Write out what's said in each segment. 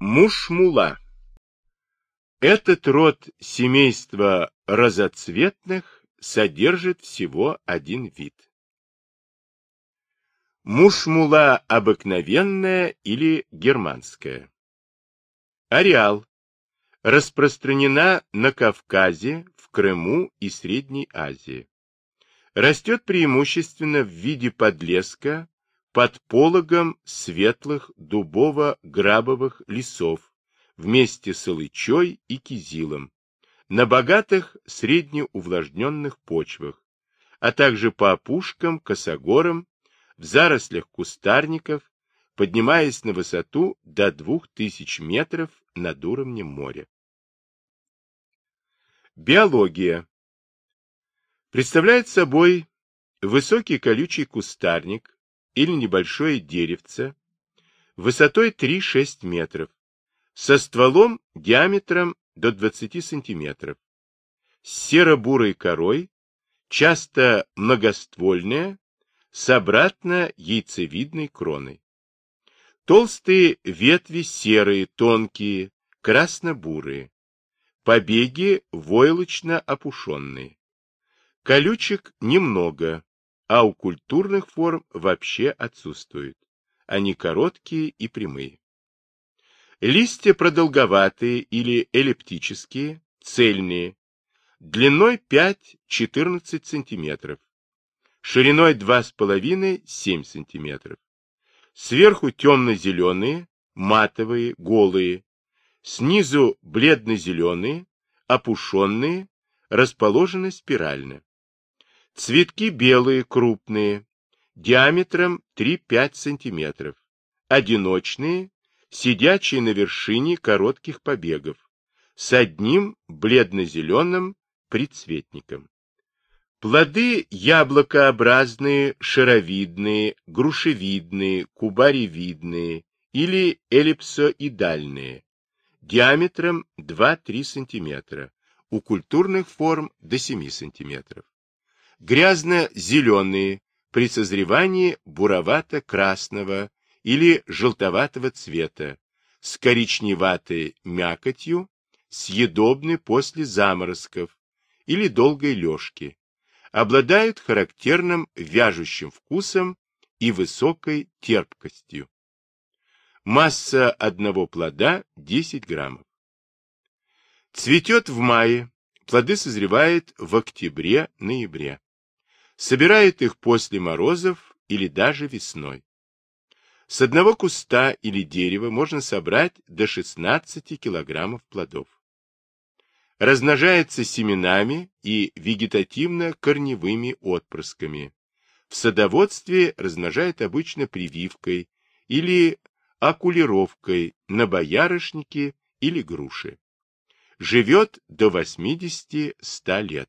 Мушмула. Этот род семейства разоцветных содержит всего один вид. Мушмула обыкновенная или германская. Ареал. Распространена на Кавказе, в Крыму и Средней Азии. Растет преимущественно в виде подлеска под пологом светлых дубово-грабовых лесов вместе с алычой и кизилом, на богатых среднеувлажненных почвах, а также по опушкам, косогорам, в зарослях кустарников, поднимаясь на высоту до 2000 метров над уровнем моря. Биология. Представляет собой высокий колючий кустарник или небольшое деревце высотой 3-6 метров, со стволом диаметром до 20 сантиметров, с серо-бурой корой, часто многоствольная, с обратно-яйцевидной кроной. Толстые ветви серые, тонкие, красно-бурые, побеги войлочно-опушенные. Колючек немного, а у культурных форм вообще отсутствуют. Они короткие и прямые. Листья продолговатые или эллиптические, цельные, длиной 5-14 см, шириной 2,5-7 см. Сверху темно-зеленые, матовые, голые, снизу бледно-зеленые, опушенные, расположены спирально. Цветки белые, крупные, диаметром 3-5 см, одиночные, сидячие на вершине коротких побегов, с одним бледно-зеленым предцветником. Плоды яблокообразные, шаровидные, грушевидные, кубаревидные или эллипсоидальные, диаметром 2-3 см, у культурных форм до 7 см. Грязно-зеленые, при созревании буровато-красного или желтоватого цвета, с коричневатой мякотью, съедобны после заморозков или долгой лежки, обладают характерным вяжущим вкусом и высокой терпкостью. Масса одного плода 10 граммов. Цветет в мае, плоды созревают в октябре-ноябре. Собирают их после морозов или даже весной. С одного куста или дерева можно собрать до 16 килограммов плодов. Размножается семенами и вегетативно-корневыми отпрысками. В садоводстве размножают обычно прививкой или окулировкой на боярышнике или груши. Живет до 80-100 лет.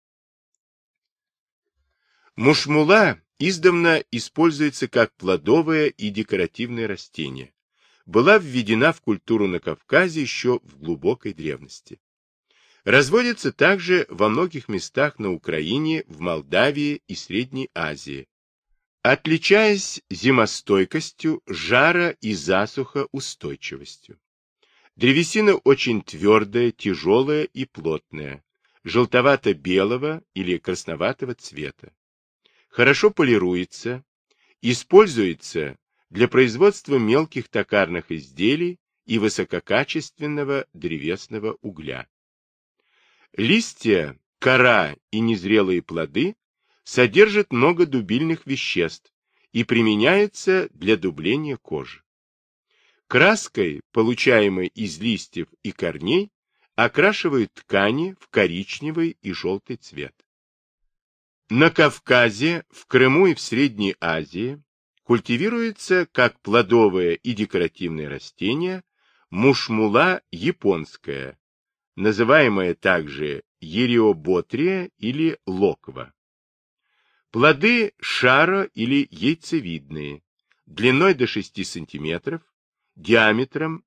Мушмула издавна используется как плодовое и декоративное растение. Была введена в культуру на Кавказе еще в глубокой древности. Разводится также во многих местах на Украине, в Молдавии и Средней Азии, отличаясь зимостойкостью, жара- и засухоустойчивостью. Древесина очень твердая, тяжелая и плотная, желтовато-белого или красноватого цвета. Хорошо полируется, используется для производства мелких токарных изделий и высококачественного древесного угля. Листья, кора и незрелые плоды содержат много дубильных веществ и применяются для дубления кожи. Краской, получаемой из листьев и корней, окрашивают ткани в коричневый и желтый цвет. На Кавказе, в Крыму и в Средней Азии культивируется как плодовое и декоративное растение мушмула японская, называемая также ериоботрия или локва. Плоды шаро- или яйцевидные, длиной до 6 см, диаметром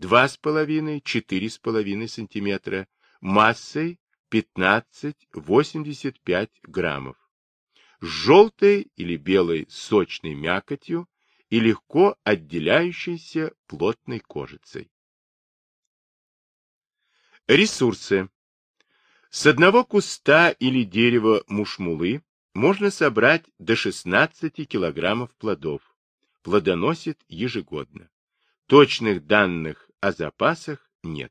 2,5-4,5 см, массой 15-85 граммов, с желтой или белой сочной мякотью и легко отделяющейся плотной кожицей. Ресурсы. С одного куста или дерева мушмулы можно собрать до 16 килограммов плодов. Плодоносит ежегодно. Точных данных о запасах нет.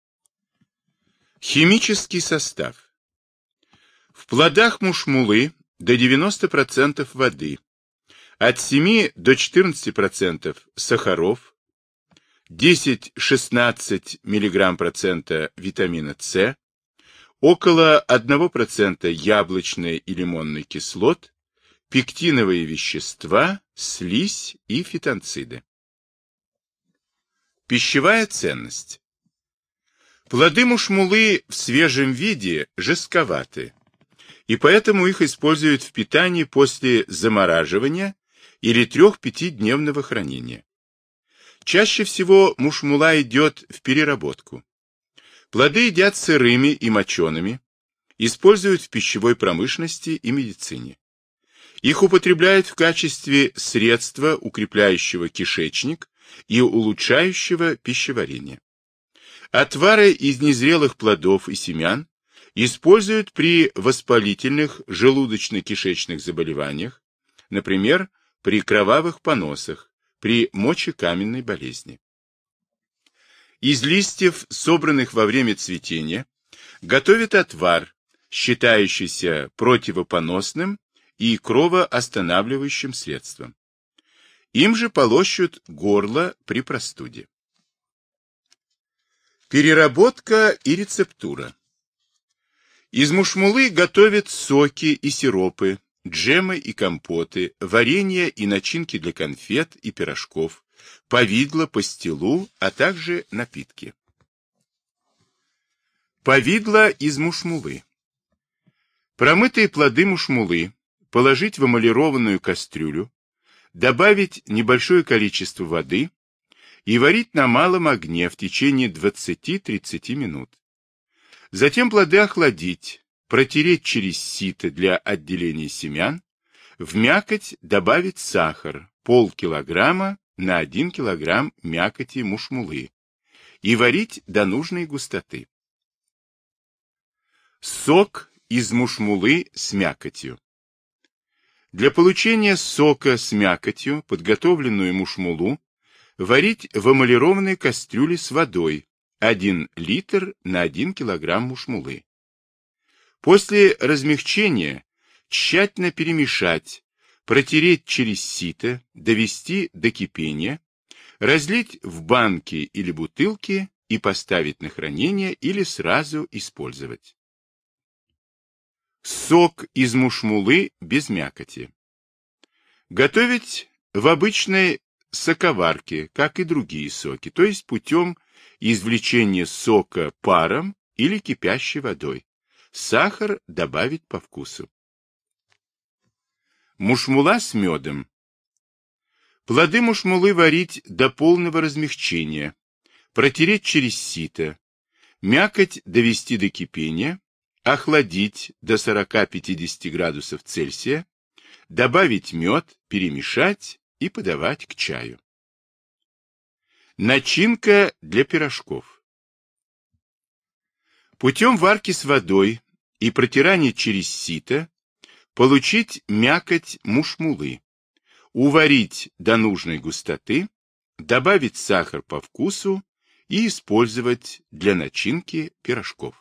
Химический состав. В плодах мушмулы до 90% воды, от 7 до 14% сахаров, 10-16 мг% витамина С, около 1% яблочной и лимонной кислот, пектиновые вещества, слизь и фитонциды. Пищевая ценность. Плоды мушмулы в свежем виде жестковаты, и поэтому их используют в питании после замораживания или 3-5-дневного хранения. Чаще всего мушмула идет в переработку. Плоды едят сырыми и мочеными, используют в пищевой промышленности и медицине. Их употребляют в качестве средства, укрепляющего кишечник и улучшающего пищеварение. Отвары из незрелых плодов и семян используют при воспалительных желудочно-кишечных заболеваниях, например, при кровавых поносах, при мочекаменной болезни. Из листьев, собранных во время цветения, готовят отвар, считающийся противопоносным и кровоостанавливающим средством. Им же полощут горло при простуде. Переработка и рецептура. Из мушмулы готовят соки и сиропы, джемы и компоты, варенье и начинки для конфет и пирожков, повидло, пастилу, а также напитки. Повидло из мушмулы. Промытые плоды мушмулы положить в эмалированную кастрюлю, добавить небольшое количество воды и варить на малом огне в течение 20-30 минут. Затем плоды охладить, протереть через сито для отделения семян, в мякоть добавить сахар, полкилограмма на 1 килограмм мякоти мушмулы и варить до нужной густоты. Сок из мушмулы с мякотью. Для получения сока с мякотью подготовленную мушмулу варить в эмалированной кастрюле с водой 1 литр на 1 килограмм мушмулы. После размягчения тщательно перемешать, протереть через сито, довести до кипения, разлить в банки или бутылки и поставить на хранение или сразу использовать. Сок из мушмулы без мякоти. Готовить в обычной соковарке, как и другие соки, то есть путем извлечения сока паром или кипящей водой. Сахар добавить по вкусу. Мушмула с медом. Плоды мушмулы варить до полного размягчения, протереть через сито, мякоть довести до кипения, охладить до 40-50 градусов Цельсия, добавить мед, перемешать и подавать к чаю. Начинка для пирожков. Путем варки с водой и протирания через сито получить мякоть мушмулы, уварить до нужной густоты, добавить сахар по вкусу и использовать для начинки пирожков.